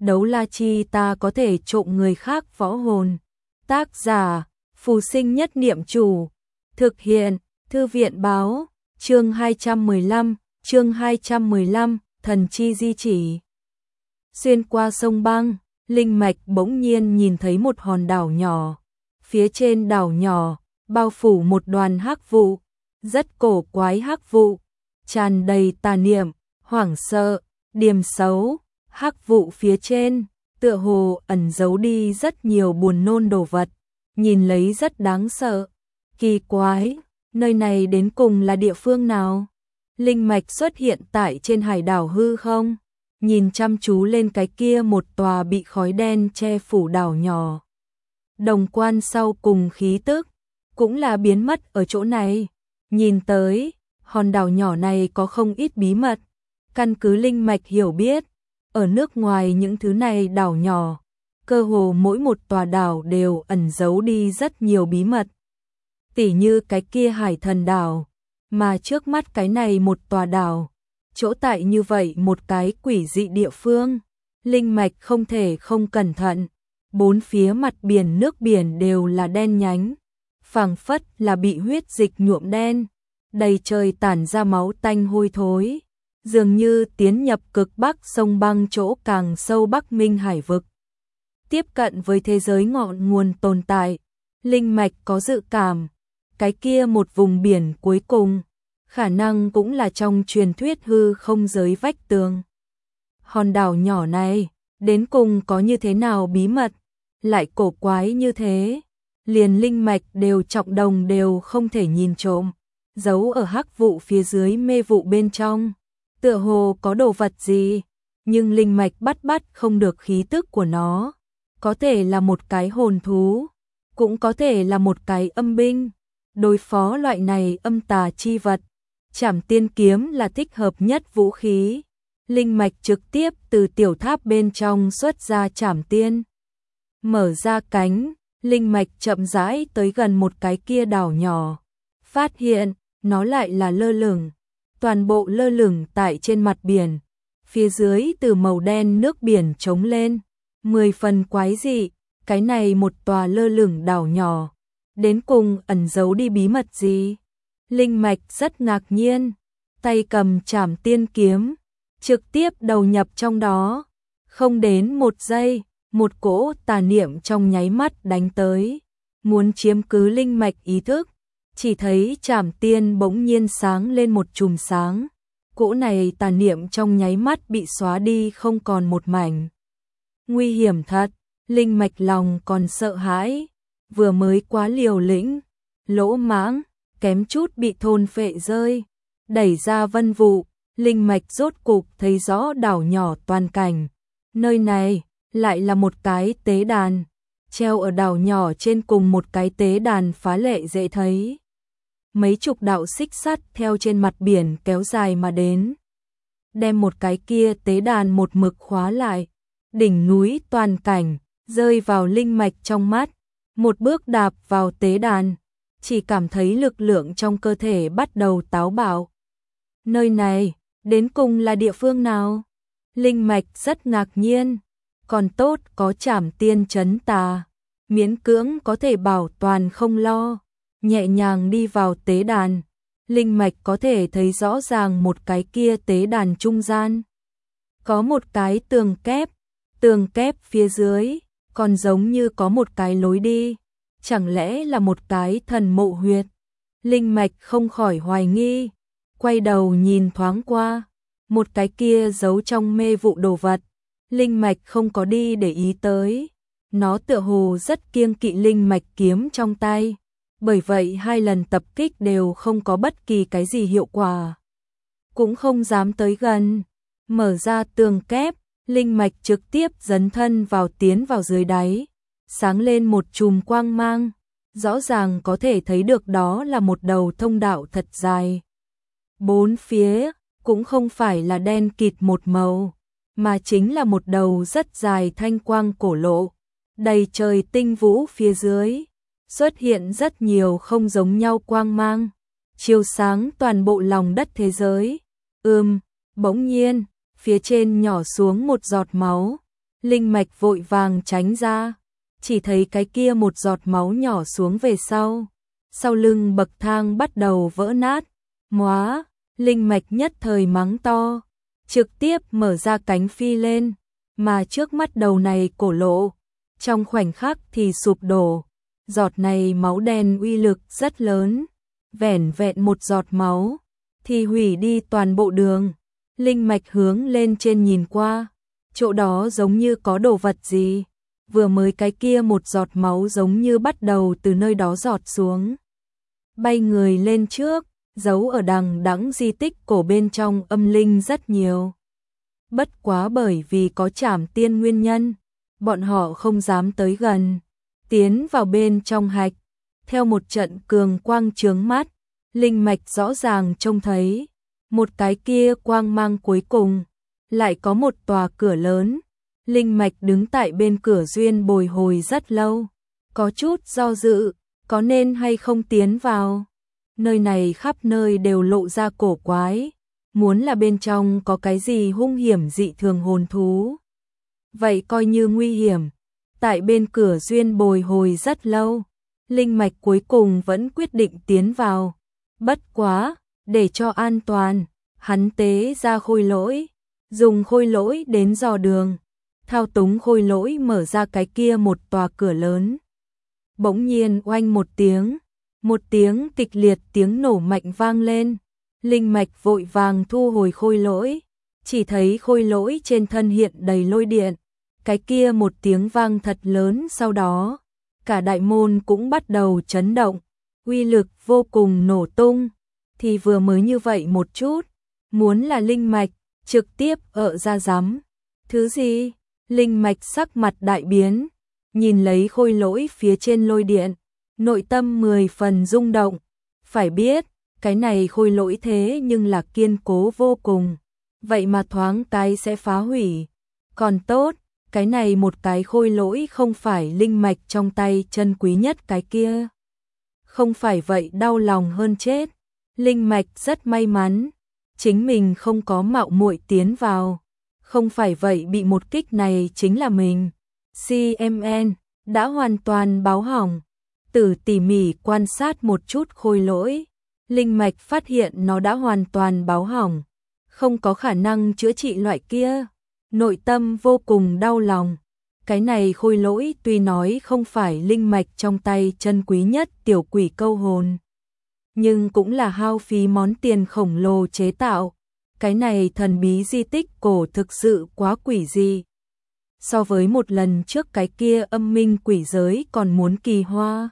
đấu la chi ta có thể trộm người khác võ hồn. Tác giả, Phù Sinh Nhất Niệm Chủ. Thực hiện, Thư viện báo, chương 215, thần chi di chỉ. Xuyên qua sông băng, Linh Mạch bỗng nhiên nhìn thấy một hòn đảo nhỏ. Phía trên đảo nhỏ, bao phủ một đoàn hắc vụ, rất cổ quái hắc vụ, tràn đầy tà niệm, hoảng sợ, điềm xấu. Hắc vụ phía trên, tựa hồ ẩn giấu đi rất nhiều buồn nôn đồ vật, nhìn lấy rất đáng sợ. Kỳ quái, nơi này đến cùng là địa phương nào? Linh Mạch xuất hiện tại trên hải đảo hư không, nhìn chăm chú lên cái kia một tòa bị khói đen che phủ đảo nhỏ. Đồng quan sau cùng khí tức, cũng là biến mất ở chỗ này. Nhìn tới, hòn đảo nhỏ này có không ít bí mật. Căn cứ Linh Mạch hiểu biết, ở nước ngoài những thứ này đảo nhỏ, cơ hồ mỗi một tòa đảo đều ẩn giấu đi rất nhiều bí mật. Tỉ như cái kia Hải Thần đảo, mà trước mắt cái này một tòa đảo, chỗ tại như vậy một cái quỷ dị địa phương. Linh Mạch không thể không cẩn thận, bốn phía mặt biển nước biển đều là đen nhánh, phảng phất là bị huyết dịch nhuộm đen, đầy trời tản ra máu tanh hôi thối. Dường như tiến nhập cực bắc sông băng chỗ càng sâu Bắc Minh hải vực. Tiếp cận với thế giới ngọn nguồn tồn tại, Linh Mạch có dự cảm, cái kia một vùng biển cuối cùng, khả năng cũng là trong truyền thuyết hư không giới vách tường. Hòn đảo nhỏ này, đến cùng có như thế nào bí mật, lại cổ quái như thế, liền Linh Mạch đều trọng đồng đều không thể nhìn trộm, giấu ở hắc vụ phía dưới mê vụ bên trong. Tựa hồ có đồ vật gì, nhưng Linh Mạch bắt không được khí tức của nó. Có thể là một cái hồn thú, cũng có thể là một cái âm binh. Đối phó loại này âm tà chi vật, Trảm Tiên kiếm là thích hợp nhất vũ khí. Linh Mạch trực tiếp từ tiểu tháp bên trong xuất ra Trảm Tiên. Mở ra cánh, Linh Mạch chậm rãi tới gần một cái kia đảo nhỏ. Phát hiện, nó lại là lơ lửng. Toàn bộ lơ lửng tại trên mặt biển, phía dưới từ màu đen nước biển trống lên, 10 phần quái dị. Cái này một tòa lơ lửng đảo nhỏ, đến cùng ẩn giấu đi bí mật gì? Linh Mạch rất ngạc nhiên, tay cầm Trảm Tiên kiếm, trực tiếp đầu nhập trong đó. Không đến một giây, một cỗ tà niệm trong nháy mắt đánh tới, muốn chiếm cứ Linh Mạch ý thức. Chỉ thấy Trảm Tiên bỗng nhiên sáng lên một chùm sáng, cỗ này tà niệm trong nháy mắt bị xóa đi không còn một mảnh. Nguy hiểm thật, Linh Mạch lòng còn sợ hãi, vừa mới quá liều lĩnh, lỗ mãng, kém chút bị thôn phệ rơi. Đẩy ra vân vụ, Linh Mạch rốt cục thấy rõ đảo nhỏ toàn cảnh. Nơi này lại là một cái tế đàn, treo ở đảo nhỏ trên cùng một cái tế đàn phá lệ dễ thấy. Mấy chục đạo xích sắt theo trên mặt biển kéo dài mà đến, đem một cái kia tế đàn một mực khóa lại. Đỉnh núi toàn cảnh rơi vào Linh Mạch trong mắt, một bước đạp vào tế đàn, chỉ cảm thấy lực lượng trong cơ thể bắt đầu táo bạo. Nơi này, đến cùng là địa phương nào? Linh Mạch rất ngạc nhiên, còn tốt có Trảm Tiên trấn tà, miễn cưỡng có thể bảo toàn không lo. Nhẹ nhàng đi vào tế đàn, Linh Mạch có thể thấy rõ ràng một cái kia tế đàn trung gian. Có một cái tường kép phía dưới, còn giống như có một cái lối đi, chẳng lẽ là một cái thần mộ huyệt? Linh Mạch không khỏi hoài nghi, quay đầu nhìn thoáng qua, một cái kia giấu trong mê vụ đồ vật, Linh Mạch không có đi để ý tới, nó tựa hồ rất kiêng kỵ Linh Mạch kiếm trong tay. Bởi vậy 2 lần tập kích đều không có bất kỳ cái gì hiệu quả, cũng không dám tới gần. Mở ra tường kép, Linh Mạch trực tiếp dấn thân vào tiến vào dưới đáy, sáng lên một chùm quang mang, rõ ràng có thể thấy được đó là một đầu thông đạo thật dài. Bốn phía cũng không phải là đen kịt một màu, mà chính là một đầu rất dài thanh quang cổ lộ, đầy trời tinh vũ phía dưới. Xuất hiện rất nhiều không giống nhau quang mang, chiếu sáng toàn bộ lòng đất thế giới. Bỗng nhiên, phía trên nhỏ xuống một giọt máu, Linh mạch vội vàng tránh ra, chỉ thấy cái kia một giọt máu nhỏ xuống về sau lưng bậc thang bắt đầu vỡ nát. Móa, linh mạch nhất thời mắng to, trực tiếp mở ra cánh phi lên, mà trước mắt đầu này cổ lộ, trong khoảnh khắc thì sụp đổ. Giọt này máu đen uy lực rất lớn, vẻn vẹn một giọt máu thì hủy đi toàn bộ đường. Linh mạch hướng lên trên nhìn qua, chỗ đó giống như có đồ vật gì, vừa mới cái kia một giọt máu giống như bắt đầu từ nơi đó giọt xuống, bay người lên trước, giấu ở đằng đẵng di tích cổ bên trong âm linh rất nhiều. Bất quá bởi vì có Trảm Tiên nguyên nhân, bọn họ không dám tới gần, tiến vào bên trong hạch. Theo một trận cường quang chướng mắt, linh mạch rõ ràng trông thấy một cái kia quang mang cuối cùng, lại có một tòa cửa lớn. Linh mạch đứng tại bên cửa duyên bồi hồi rất lâu, có chút do dự, có nên hay không tiến vào. Nơi này khắp nơi đều lộ ra cổ quái, muốn là bên trong có cái gì hung hiểm dị thường hồn thú. Vậy coi như nguy hiểm, tại bên cửa duyên bồi hồi rất lâu, linh mạch cuối cùng vẫn quyết định tiến vào. Bất quá, để cho an toàn, hắn tế ra khôi lỗi, dùng khôi lỗi đến dò đường, thao túng khôi lỗi mở ra cái kia một tòa cửa lớn. Bỗng nhiên oanh một tiếng kịch liệt tiếng nổ mạnh vang lên, linh mạch vội vàng thu hồi khôi lỗi, chỉ thấy khôi lỗi trên thân hiện đầy lôi điện, cái kia một tiếng vang thật lớn, sau đó cả đại môn cũng bắt đầu chấn động, uy lực vô cùng nổ tung. Thì vừa mới như vậy một chút, muốn là linh mạch trực tiếp ợ ra rắm. Thứ gì? Linh mạch sắc mặt đại biến, nhìn lấy khôi lỗi phía trên lôi điện, nội tâm 10 phần rung động. Phải biết, cái này khôi lỗi thế nhưng là kiên cố vô cùng, vậy mà thoáng cái sẽ phá hủy. Còn tốt, cái này một cái khôi lỗi không phải linh mạch trong tay chân quý nhất cái kia. Không phải vậy đau lòng hơn chết. Linh mạch rất may mắn, chính mình không có mạo muội tiến vào. Không phải vậy bị một kích này chính là mình. CMN đã hoàn toàn báo hỏng. Tỉ mỉ quan sát một chút khôi lỗi, linh mạch phát hiện nó đã hoàn toàn báo hỏng, không có khả năng chữa trị loại kia. Nội tâm vô cùng đau lòng. Cái này khôi lỗi tuy nói không phải linh mạch trong tay chân quý nhất tiểu quỷ câu hồn, nhưng cũng là hao phí món tiền khổng lồ chế tạo. Cái này thần bí di tích cổ thực sự quá quỷ dị. So với một lần trước cái kia âm minh quỷ giới còn muốn kỳ hoa.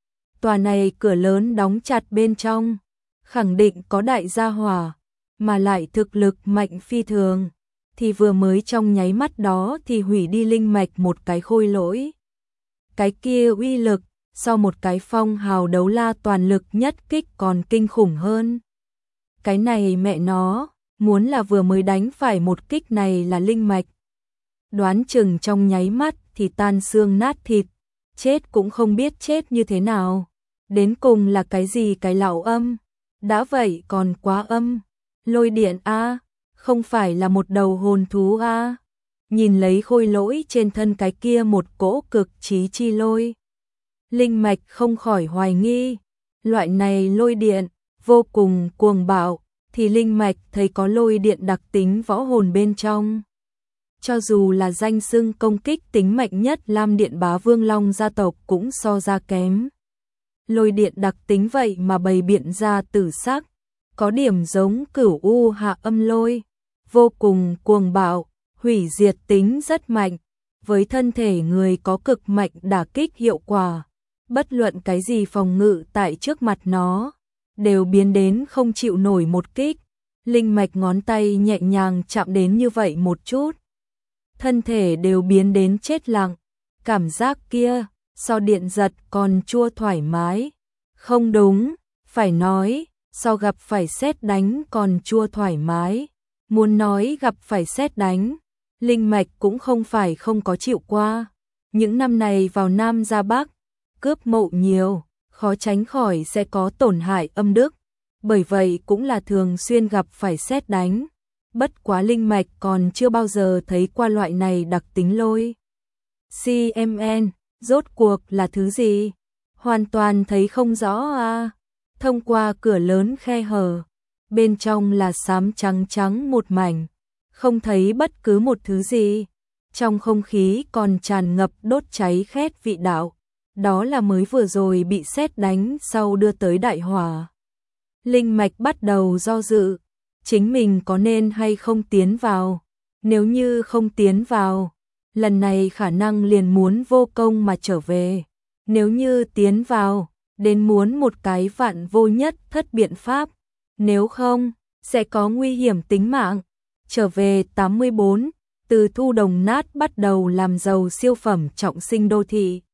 Tòa này cửa lớn đóng chặt bên trong, khẳng định có đại gia hỏa, mà lại thực lực mạnh phi thường, thì vừa mới trong nháy mắt đó thì hủy đi linh mạch một cái khôi lỗi. Cái kia uy lực, so một cái phong hào đấu la toàn lực nhất kích còn kinh khủng hơn. Cái này mẹ nó, muốn là vừa mới đánh phải một kích này là linh mạch, đoán chừng trong nháy mắt thì tan xương nát thịt, chết cũng không biết chết như thế nào. Đến cùng là cái gì cái lão âm, đã vậy còn quá âm. Lôi điện a, không phải là một đầu hồn thú a. Nhìn lấy khôi lỗi trên thân cái kia một cỗ cực chí chi lôi, linh mạch không khỏi hoài nghi, loại này lôi điện vô cùng cuồng bạo, thì linh mạch thấy có lôi điện đặc tính võ hồn bên trong. Cho dù là danh xưng công kích tính mạnh nhất Lam Điện Bá Vương Long gia tộc cũng so ra kém. Lôi điện đặc tính vậy mà bày biện ra tử sắc, có điểm giống Cửu U Hạ Âm Lôi, vô cùng cuồng bạo, hủy diệt tính rất mạnh, với thân thể người có cực mạnh đả kích hiệu quả. Bất luận cái gì phòng ngự tại trước mặt nó, đều biến đến không chịu nổi một kích. Linh mạch ngón tay nhẹ nhàng chạm đến như vậy một chút, thân thể đều biến đến chết lặng. Cảm giác kia, so điện giật còn chua thoải mái. Không đúng, phải nói, so gặp phải sét đánh còn chua thoải mái. Muốn nói gặp phải sét đánh, linh mạch cũng không phải không có chịu qua. Những năm này vào Nam ra Bắc, cướp mộ nhiều, khó tránh khỏi sẽ có tổn hại âm đức. Bởi vậy cũng là thường xuyên gặp phải sét đánh. bất quá linh mạch còn chưa bao giờ thấy qua loại này đặc tính lôi. CMN, rốt cuộc là thứ gì? Hoàn toàn thấy không rõ à. Thông qua cửa lớn khe hở, bên trong là xám trắng trắng một mảnh, không thấy bất cứ một thứ gì. Trong không khí còn tràn ngập đốt cháy khét vị đạo, đó là mới vừa rồi bị sét đánh sau đưa tới đại hỏa. Linh mạch bắt đầu do dự, chính mình có nên hay không tiến vào. Nếu như không tiến vào, lần này khả năng liền muốn vô công mà trở về. Nếu như tiến vào, đến muốn một cái vạn vô nhất thất biện pháp. Nếu không, sẽ có nguy hiểm tính mạng. Trở về 84, từ thu đồng nát bắt đầu làm giàu siêu phẩm trọng sinh đô thị.